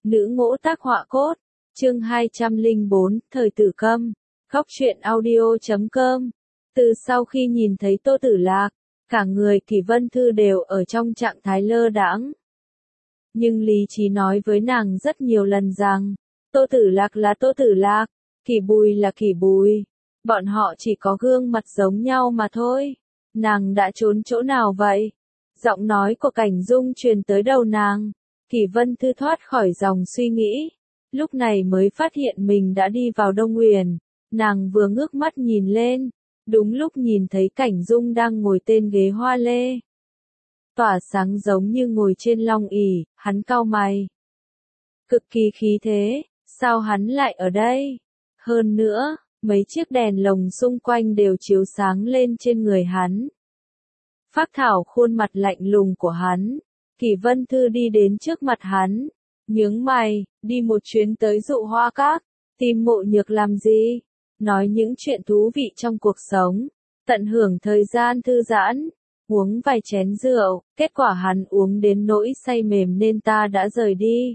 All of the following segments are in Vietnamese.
Nữ ngỗ tác họa cốt, chương 204, thời Tử Câm, Góc truyện audio.com. Từ sau khi nhìn thấy Tô Tử Lạc, cả người Kỷ Vân Thư đều ở trong trạng thái lơ đãng. Nhưng lý trí nói với nàng rất nhiều lần rằng, Tô Tử Lạc là Tô Tử Lạc, Kỷ Bùi là Kỷ Bùi. Bọn họ chỉ có gương mặt giống nhau mà thôi. Nàng đã trốn chỗ nào vậy? Giọng nói của Cảnh Dung truyền tới đầu nàng. Kỷ Vân Thư thoát khỏi dòng suy nghĩ. Lúc này mới phát hiện mình đã đi vào Đông Uyển. Nàng vừa ngước mắt nhìn lên. Đúng lúc nhìn thấy Cảnh Dung đang ngồi trên ghế hoa lê. Tỏa sáng giống như ngồi trên long ỷ, hắn cau mày. Cực kỳ khí thế, sao hắn lại ở đây? Hơn nữa, mấy chiếc đèn lồng xung quanh đều chiếu sáng lên trên người hắn. Phác thảo khuôn mặt lạnh lùng của hắn. Kỷ Vân Thư đi đến trước mặt hắn. Nhướng mày, đi một chuyến tới Dụ Hoa Các. Tìm Mộ Nhược làm gì? Nói những chuyện thú vị trong cuộc sống. Tận hưởng thời gian thư giãn. Uống vài chén rượu. Kết quả hắn uống đến nỗi say mềm nên ta đã rời đi.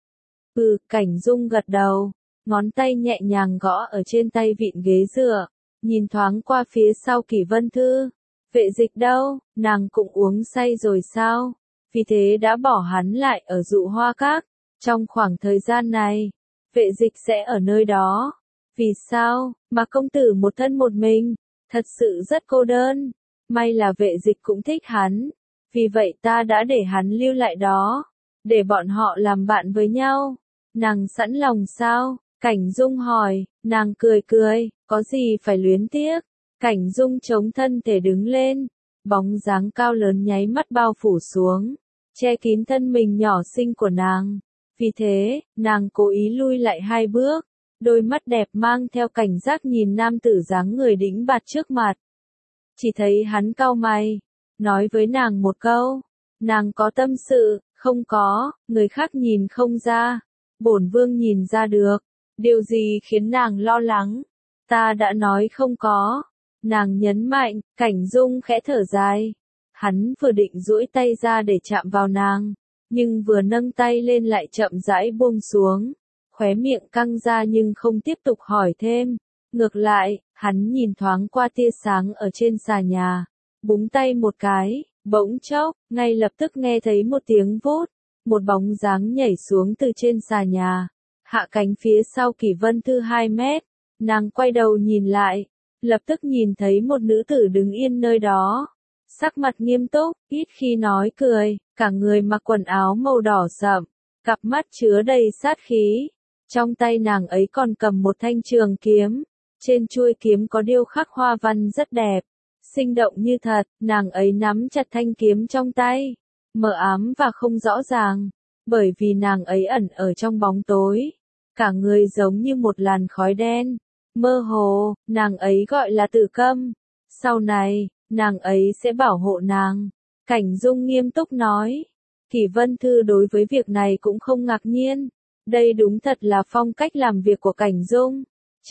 Cảnh Dung gật đầu. Ngón tay nhẹ nhàng gõ ở trên tay vịn ghế dựa. Nhìn thoáng qua phía sau Kỷ Vân Thư. Vệ Dịch đâu? Nàng cũng uống say rồi sao? Vì thế đã bỏ hắn lại ở Dụ Hoa Các. Trong khoảng thời gian này, Vệ Dịch sẽ ở nơi đó. Vì sao? Mà công tử một thân một mình, thật sự rất cô đơn. May là Vệ Dịch cũng thích hắn. Vì vậy ta đã để hắn lưu lại đó. Để bọn họ làm bạn với nhau. Nàng sẵn lòng sao? Cảnh Dung hỏi. Nàng cười cười, có gì phải luyến tiếc. Cảnh Dung chống thân thể đứng lên. Bóng dáng cao lớn nháy mắt bao phủ xuống. Che kín thân mình nhỏ xinh của nàng. Vì thế, nàng cố ý lui lại 2 bước. Đôi mắt đẹp mang theo cảnh giác nhìn nam tử dáng người đĩnh bạt trước mặt. Chỉ thấy hắn cau mày. Nói với nàng một câu. Nàng có tâm sự, không có, người khác nhìn không ra. Bổn vương nhìn ra được. Điều gì khiến nàng lo lắng? Ta đã nói không có. Nàng nhấn mạnh, Cảnh Dung khẽ thở dài. Hắn vừa định duỗi tay ra để chạm vào nàng, nhưng vừa nâng tay lên lại chậm rãi buông xuống. Khóe miệng căng ra nhưng không tiếp tục hỏi thêm. Ngược lại, hắn nhìn thoáng qua tia sáng ở trên xà nhà. Búng tay một cái, bỗng chốc, ngay lập tức nghe thấy một tiếng vút. Một bóng dáng nhảy xuống từ trên xà nhà. Hạ cánh phía sau Kỷ Vân Thư 2 mét. Nàng quay đầu nhìn lại. Lập tức nhìn thấy một nữ tử đứng yên nơi đó. Sắc mặt nghiêm túc, ít khi nói cười, cả người mặc quần áo màu đỏ sậm, cặp mắt chứa đầy sát khí. Trong tay nàng ấy còn cầm một thanh trường kiếm, trên chuôi kiếm có điêu khắc hoa văn rất đẹp, sinh động như thật. Nàng ấy nắm chặt thanh kiếm trong tay, mờ ám và không rõ ràng, bởi vì nàng ấy ẩn ở trong bóng tối. Cả người giống như một làn khói đen, mơ hồ. Nàng ấy gọi là Tử Câm. Sau này, nàng ấy sẽ bảo hộ nàng. Cảnh Dung nghiêm túc nói. Kỷ Vân Thư đối với việc này cũng không ngạc nhiên. Đây đúng thật là phong cách làm việc của Cảnh Dung.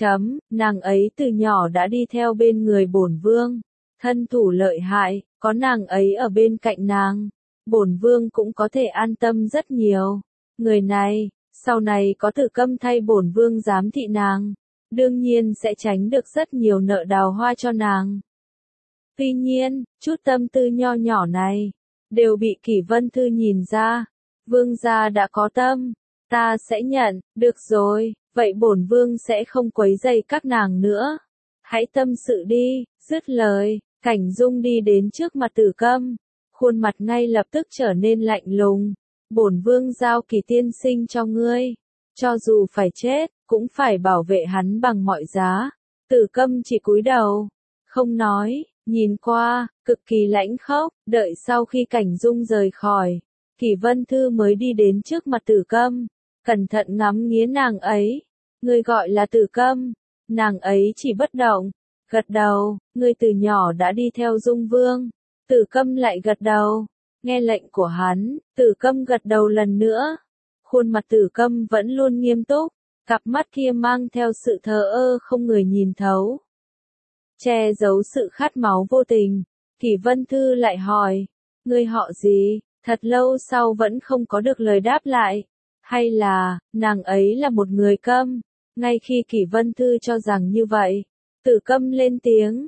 Nàng ấy từ nhỏ đã đi theo bên người bổn vương. Thân thủ lợi hại, có nàng ấy ở bên cạnh nàng. Bổn vương cũng có thể an tâm rất nhiều. Người này, sau này có Tử Câm thay bổn vương giám thị nàng. Đương nhiên sẽ tránh được rất nhiều nợ đào hoa cho nàng. Tuy nhiên, chút tâm tư nho nhỏ này, đều bị Kỷ Vân Thư nhìn ra. Vương gia đã có tâm, ta sẽ nhận, được rồi, vậy bổn vương sẽ không quấy rầy các nàng nữa. Hãy tâm sự đi. Dứt lời, Cảnh Dung đi đến trước mặt Tử Câm. Khuôn mặt ngay lập tức trở nên lạnh lùng. Bổn vương giao Kỷ tiên sinh cho ngươi. Cho dù phải chết, cũng phải bảo vệ hắn bằng mọi giá. Tử Câm chỉ cúi đầu, không nói, nhìn qua, cực kỳ lãnh khốc. Đợi sau khi Cảnh Dung rời khỏi, Kỷ Vân Thư mới đi đến trước mặt Tử Câm, cẩn thận ngắm nghía nàng ấy. Ngươi gọi là Tử Câm? Nàng ấy chỉ bất động, gật đầu. Ngươi từ nhỏ đã đi theo Dung Vương. Tử Câm lại gật đầu. Nghe lệnh của hắn, Tử Câm gật đầu lần nữa. Khuôn mặt Tử Câm vẫn luôn nghiêm túc, cặp mắt kia mang theo sự thờ ơ không người nhìn thấu. Che giấu sự khát máu vô tình, Kỷ Vân Thư lại hỏi, ngươi họ gì? Thật lâu sau vẫn không có được lời đáp lại. Hay là, nàng ấy là một người câm? Ngay khi Kỷ Vân Thư cho rằng như vậy, Tử Câm lên tiếng,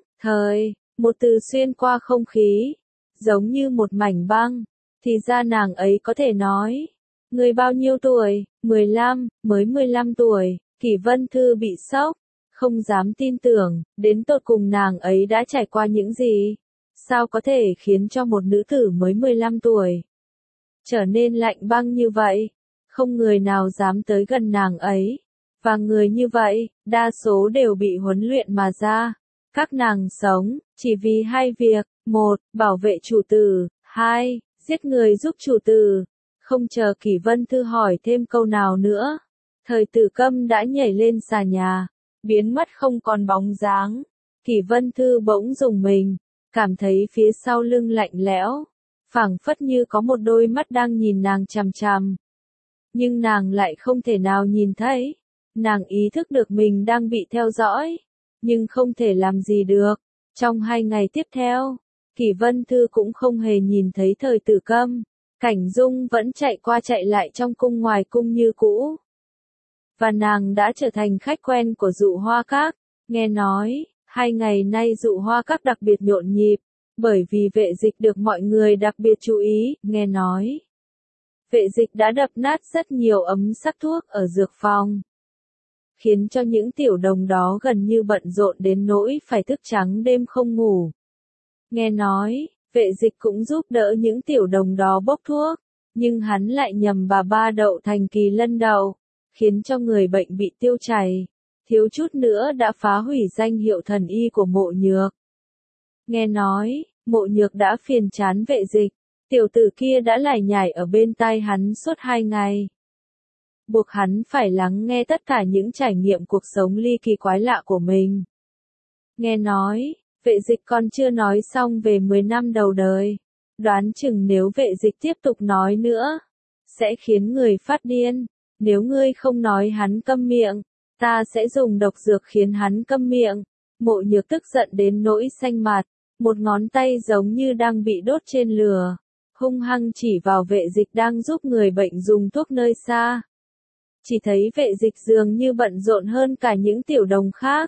một từ xuyên qua không khí, giống như một mảnh băng. Thì ra nàng ấy có thể nói. Người bao nhiêu tuổi? 15, mới 15 tuổi. Kỷ Vân Thư bị sốc, không dám tin tưởng, đến tột cùng nàng ấy đã trải qua những gì? Sao có thể khiến cho một nữ tử mới 15 tuổi trở nên lạnh băng như vậy? Không người nào dám tới gần nàng ấy. Và người như vậy, đa số đều bị huấn luyện mà ra. Các nàng sống, chỉ vì hai việc, một, bảo vệ chủ tử, hai, giết người giúp chủ tử. Không chờ Kỷ Vân Thư hỏi thêm câu nào nữa, Thời Tử Câm đã nhảy lên xà nhà, biến mất không còn bóng dáng. Kỷ Vân Thư bỗng rùng mình, cảm thấy phía sau lưng lạnh lẽo, phảng phất như có một đôi mắt đang nhìn nàng chằm chằm. Nhưng nàng lại không thể nào nhìn thấy. Nàng ý thức được mình đang bị theo dõi, nhưng không thể làm gì được. Trong 2 ngày tiếp theo, Kỷ Vân Thư cũng không hề nhìn thấy Thời Tử Câm. Cảnh Dung vẫn chạy qua chạy lại trong cung ngoài cung như cũ. Và nàng đã trở thành khách quen của Dụ Hoa Các. Nghe nói, 2 ngày nay Dụ Hoa Các đặc biệt nhộn nhịp, bởi vì Vệ Dịch được mọi người đặc biệt chú ý. Nghe nói, Vệ Dịch đã đập nát rất nhiều ấm sắc thuốc ở dược phòng, khiến cho những tiểu đồng đó gần như bận rộn đến nỗi phải thức trắng đêm không ngủ. Nghe nói, Vệ Dịch cũng giúp đỡ những tiểu đồng đó bốc thuốc, nhưng hắn lại nhầm bà ba đậu thành kỳ lân đậu, khiến cho người bệnh bị tiêu chảy, thiếu chút nữa đã phá hủy danh hiệu thần y của Mộ Nhược. Nghe nói, Mộ Nhược đã phiền chán Vệ Dịch, tiểu tử kia đã lải nhải ở bên tai hắn suốt 2 ngày. Buộc hắn phải lắng nghe tất cả những trải nghiệm cuộc sống ly kỳ quái lạ của mình. Nghe nói, Vệ Dịch còn chưa nói xong về 10 năm đầu đời. Đoán chừng nếu Vệ Dịch tiếp tục nói nữa, sẽ khiến người phát điên. Nếu ngươi không nói hắn câm miệng, ta sẽ dùng độc dược khiến hắn câm miệng. Mộ Nhược tức giận đến nỗi xanh mặt, một ngón tay giống như đang bị đốt trên lửa, hung hăng chỉ vào Vệ Dịch đang giúp người bệnh dùng thuốc nơi xa. Chỉ thấy Vệ Dịch dường như bận rộn hơn cả những tiểu đồng khác.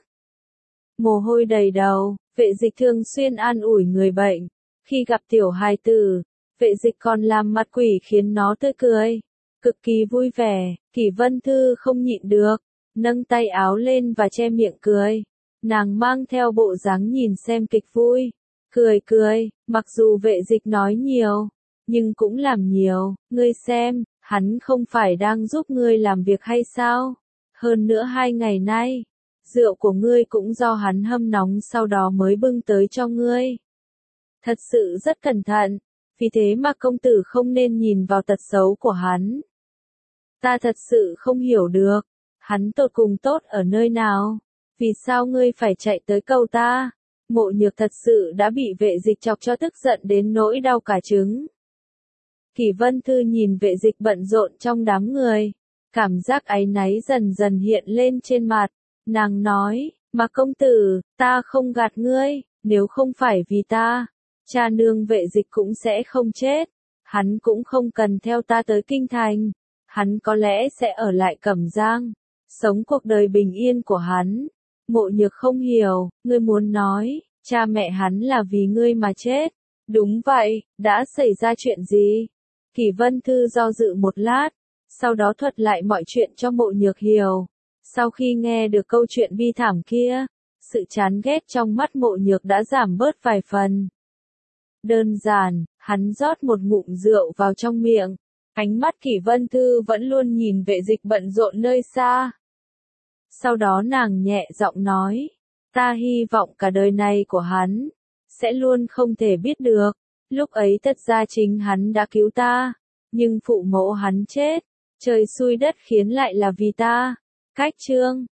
Mồ hôi đầy đầu, Vệ Dịch thường xuyên an ủi người bệnh. Khi gặp tiểu hài tử, Vệ Dịch còn làm mặt quỷ khiến nó tươi cười, cực kỳ vui vẻ. Kỷ Vân Thư không nhịn được, nâng tay áo lên và che miệng cười. Nàng mang theo bộ dáng nhìn xem kịch vui, cười, mặc dù Vệ Dịch nói nhiều, nhưng cũng làm nhiều. Ngươi xem, hắn không phải đang giúp ngươi làm việc hay sao? Hơn nữa 2 ngày nay, rượu của ngươi cũng do hắn hâm nóng sau đó mới bưng tới cho ngươi. Thật sự rất cẩn thận, vì thế mà công tử không nên nhìn vào tật xấu của hắn. Ta thật sự không hiểu được, hắn tột cùng tốt ở nơi nào? Vì sao ngươi phải chạy tới cầu ta? Mộ Nhược thật sự đã bị Vệ Dịch chọc cho tức giận đến nỗi đau cả trứng. Kỷ Vân Thư nhìn Vệ Dịch bận rộn trong đám người, cảm giác áy náy dần dần hiện lên trên mặt. Nàng nói, mà công tử, ta không gạt ngươi, nếu không phải vì ta, cha nương Vệ Dịch cũng sẽ không chết. Hắn cũng không cần theo ta tới kinh thành, hắn có lẽ sẽ ở lại Cẩm Giang, sống cuộc đời bình yên của hắn. Mộ Nhược không hiểu, ngươi muốn nói, cha mẹ hắn là vì ngươi mà chết. Đúng vậy, đã xảy ra chuyện gì? Kỷ Vân Thư do dự một lát, sau đó thuật lại mọi chuyện cho Mộ Nhược hiểu. Sau khi nghe được câu chuyện bi thảm kia, sự chán ghét trong mắt Mộ Nhược đã giảm bớt vài phần. Đơn giản, hắn rót một ngụm rượu vào trong miệng. Ánh mắt Kỷ Vân Thư vẫn luôn nhìn Vệ Dịch bận rộn nơi xa. Sau đó nàng nhẹ giọng nói, ta hy vọng cả đời này của hắn sẽ luôn không thể biết được. Lúc ấy thật ra chính hắn đã cứu ta, nhưng phụ mẫu hắn chết, trời xui đất khiến lại là vì ta. Cách chương